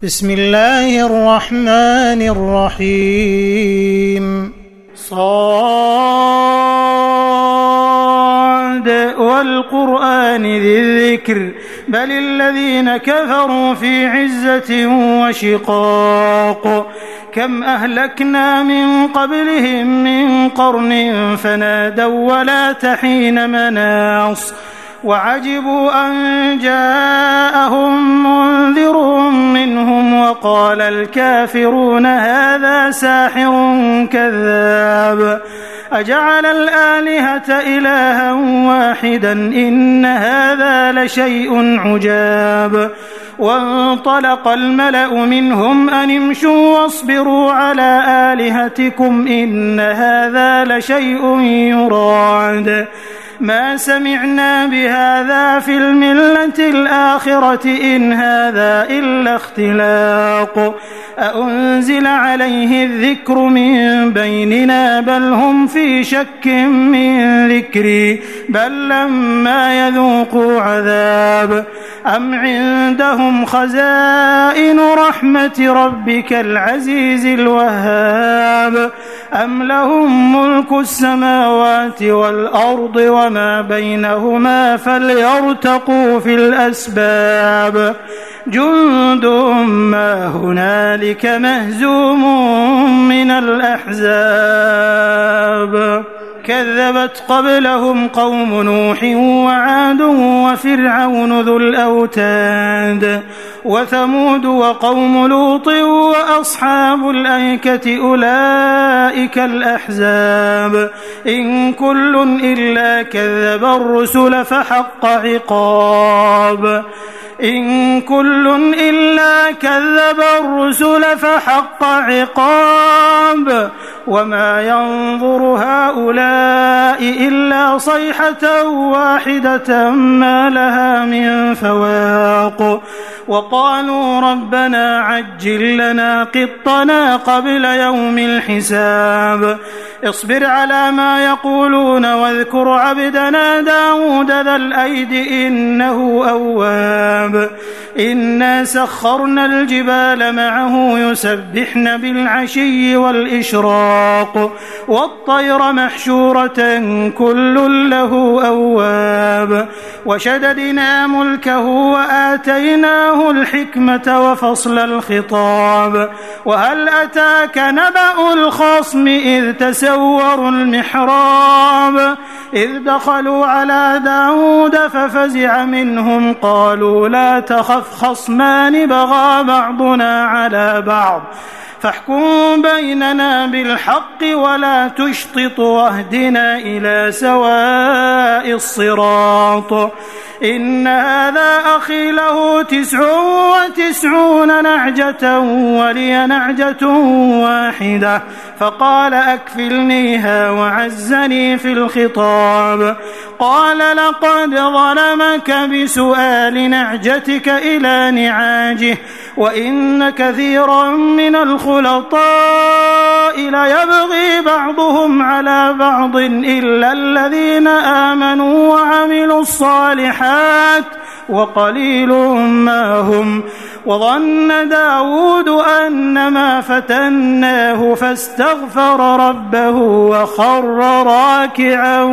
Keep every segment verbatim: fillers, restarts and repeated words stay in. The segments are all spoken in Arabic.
بسم الله الرحمن الرحيم صاد والقرآن ذي الذكر بل الذين كفروا في عزة وشقاق كم أهلكنا من قبلهم من قرن فنادوا ولا تحين مناص وعجبوا أن جاءهم منذر منهم وقال الكافرون هذا ساحر كذاب أجعل الآلهة إلها واحدا إن هذا لشيء عجاب وانطلق الملأ منهم أن امشوا واصبروا على آلهتكم إن هذا لشيء يراد ما سمعنا بهذا في الملة الآخرة إن هذا إلا اختلاق أأنزل عليه الذكر من بيننا بل هم في شك من ذكري بل لما يذوقوا عذاب أم عندهم خزائن رحمة ربك العزيز الوهاب أم لهم ملك السماوات والأرض وما بينهما فليرتقوا في الأسباب جند ما هنالك مهزوم من الأحزاب كذبت قبلهم قوم نوح وعاد وفرعون ذو الأوتاد وثمود وقوم لوط وأصحاب الأيكة أولئك الأحزاب إن كل إلا كذب الرسل فحق عقاب إن كل إلا كذب الرسل فحق عقاب وما ينظر هؤلاء إلا صيحة واحدة ما لها من فواق وقالوا ربنا عجل لنا قطنا قبل يوم الحساب اصبر على ما يقولون واذكر عبدنا داود ذا الأيد إنه أواب إنا سخرنا الجبال معه يسبحن بالعشي والإشراق والطير محشورة كل له أواب وشددنا ملكه وآتيناه الحكمة وفصل الخطاب وهل أتاك نبأ الخصم إذ تسوروا المحراب إذ دخلوا على داود ففزع منهم قالوا لا تخف خصمان بغى بعضنا على بعض فاحكم بيننا بالحق ولا تشطط واهدنا إلى سواء الصراط إن هذا أخي له تسع وتسعون نعجة ولي نعجة واحدة فقال أكفلنيها وعزني في الخطاب قال لقد ظلمك بسؤال نعجتك إلى نعاجه وإن كثيرا من الخلطاء ليبغي بعضهم على بعض إلا الذين آمنوا وعملوا الصالحات وقليل ما هم وظن داود أنما فتناه فاستغفر ربه وخر راكعا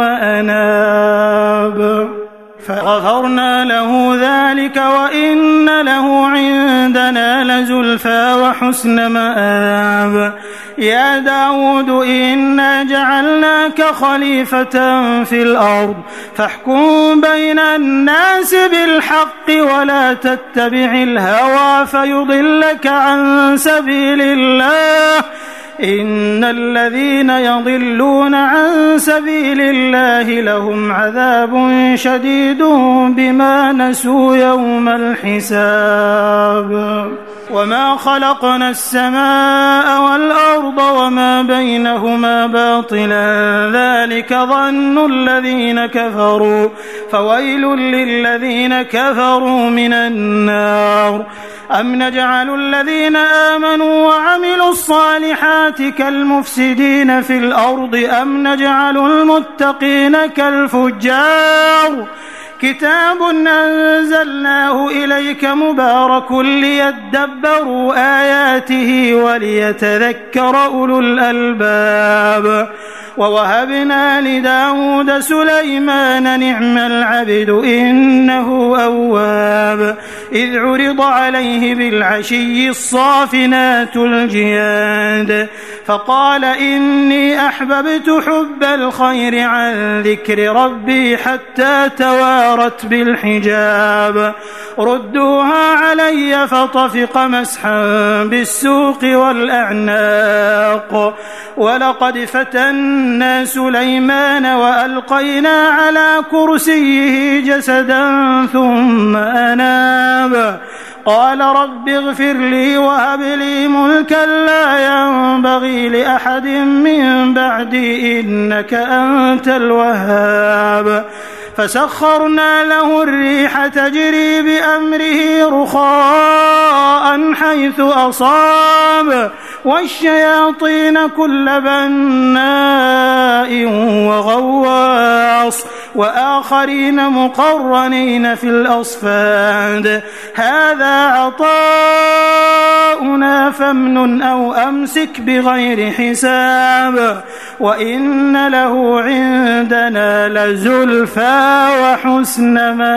وأناب فغفرنا له ذلك وإن له عندنا لزلفى وحسن مآب يا داود إنا جعلناك خليفة في الأرض فاحكم بين الناس بالحق ولا تتبع الهوى فيضلك عن سبيل الله إن الذين يضلون عن سبيل الله لهم عذاب شديد بما نسوا يوم الحساب وما خلقنا السماء والأرض وما بينهما باطلا ذلك ظن الذين كفروا فويل للذين كفروا من النار أم نجعل الذين آمنوا وعملوا الصالحات كالمفسدين في الأرض أم نجعل المتقين كالفجار كتاب أنزلناه إليك مبارك ليدبروا آياته وليتذكر أولو الألباب ووهبنا لداود سليمان نعم العبد إنه أواب إذ عرض عليه بالعشي الصافنات الجياد فقال إني أحببت حب الخير عن ذكر ربي حتى توارت بالحجاب ردوها علي فطفق مسحا بالسوق والأعناق ولقد فتنا سليمان وألقينا على كرسيه جسدا ثم أناب قال رب اغفر لي وهب لي ملكا لا ينبغي لأحد من بعدي إنك أنت الوهاب فسخرنا له الريح تجري بأمره رخاء حيث أصاب والشياطين كل بناء وغواص وآخرين مقرنين في الأصفاد هذا عطاؤنا فامنن أو أمسك بغير حساب وإن له عندنا لزلفى وحسن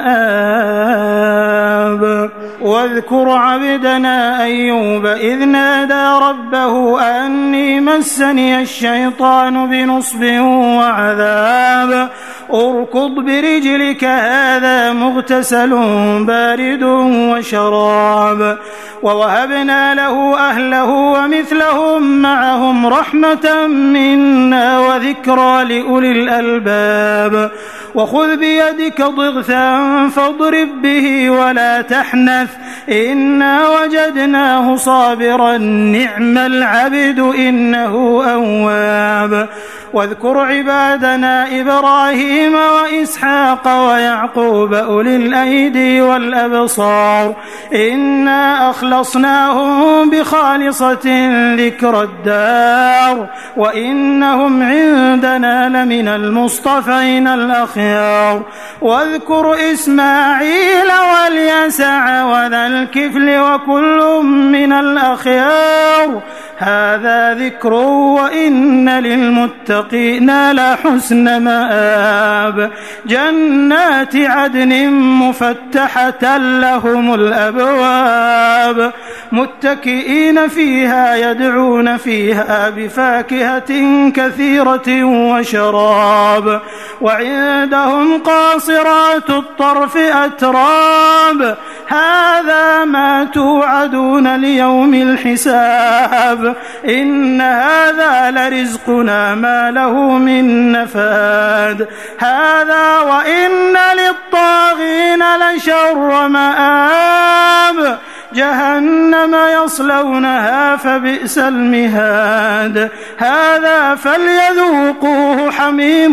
مآب واذكر عبدنا أيوب إذ نادى ربه أني مسني الشيطان بنصب وعذاب اركض برجلك هذا مغتسل بارد وشراب ووهبنا له أهله ومثلهم معهم رحمة منا وذكرى لأولي الألباب وخذ بيدك ضغثا فاضرب به ولا تحنث إنا وجدناه صابرا نعم العبد إنه أواب واذكر عبادنا إبراهيم وإسحاق ويعقوب أولي الأيدي والأبصار إنا أخلصناهم بخالصة ذكر الدار وإنهم عندنا لمن المصطفين الأخيار واذكر إسماعيل واليسع وذا الكفل وكل من الأخيار هذا ذكر وإن للمتقين لحسن مآب جنات عدن مفتحة لهم الأبواب متكئين فيها يدعون فيها بفاكهة كثيرة وشراب وعندهم قاصرات الطرف أتراب هذا ما توعدون ليوم الحساب إن هذا لرزقنا ما له من نفاد هذا وإن للطاغين لشر مآب جهنم يصلونها فبئس المهاد هذا فليذوقوه حميم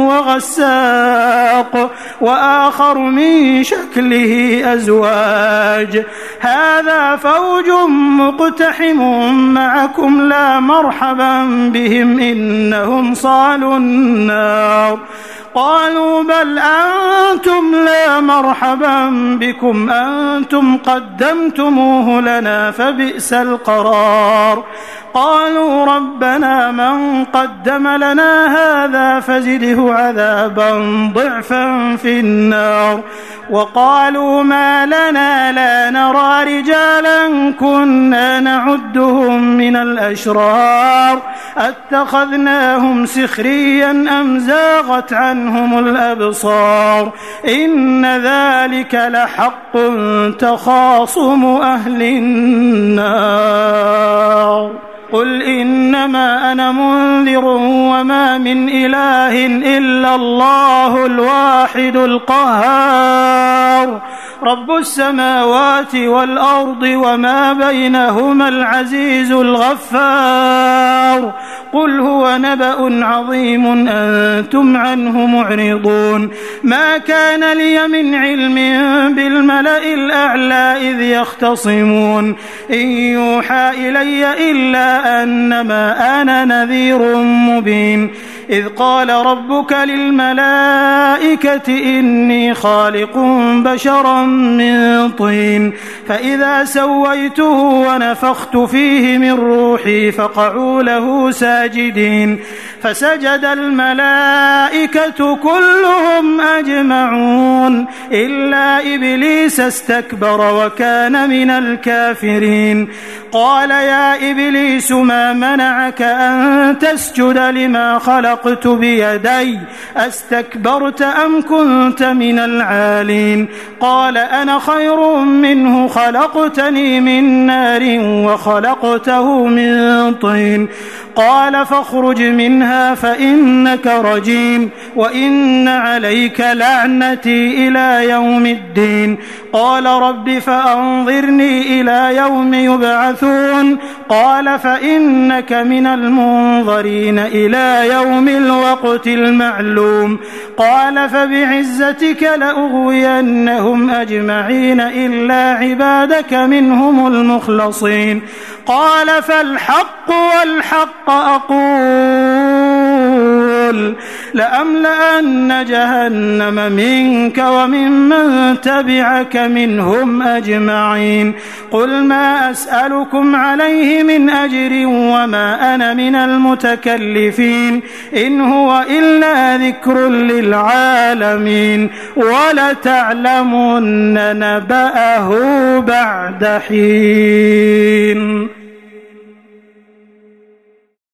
وغساق وآخر من شكله أزواج هذا فوج مقتحم معكم لا مرحبا بهم إنهم صالوا النار قالوا بل أنتم لا مرحبا بكم أنتم قدمتموه لنا فبئس القرار قالوا ربنا من قدم لنا هذا فزده عذابا ضعفا في النار وقالوا ما لنا لا نرى رجالا كنا نعدهم من الأشرار أتخذناهم سخريا أم زاغت عنهم الأبصار إن ذلك لحق تخاصم أهل النار قل إنما أنا منذر وما من إله إلا الله الواحد القهار رب السماوات والأرض وما بينهما العزيز الغفار قل هو نبأ عظيم أنتم عنه معرضون ما كان لي من علم بالملأ الأعلى إذ يختصمون إن يوحى إلي إلا أنما أنا نذير مبين إذ قال ربك للملائكة إني خالق بشرا من طين فإذا سويته ونفخت فيه من روحي فقعوا له ساجدين فسجد الملائكة كلهم أجمعون إلا إبليس استكبر وكان من الكافرين قال يا إبليس ما منعك أن تسجد لما خلقت بيدي أستكبرت أم كنت من العالين قال أنا خير منه خلقتني من نار وخلقته من طين قال فاخرج منها فإنك رجيم وإن عليك لعنتي إلى يوم الدين قال رب فأنظرني إلى يوم يبعثون قال فإنك من المنظرين إلى يوم الوقت المعلوم قال فبعزتك لأغوينهم أجمعين إلا عبادك منهم المخلصين قال فالحق والحق أقول لأملأن جهنم منك وممن تبعك منهم أجمعين قل ما أسألكم عليه من أجر وما أنا من المتكلفين إن هو إلا ذكر للعالمين ولتعلمن نبأه بعد حين.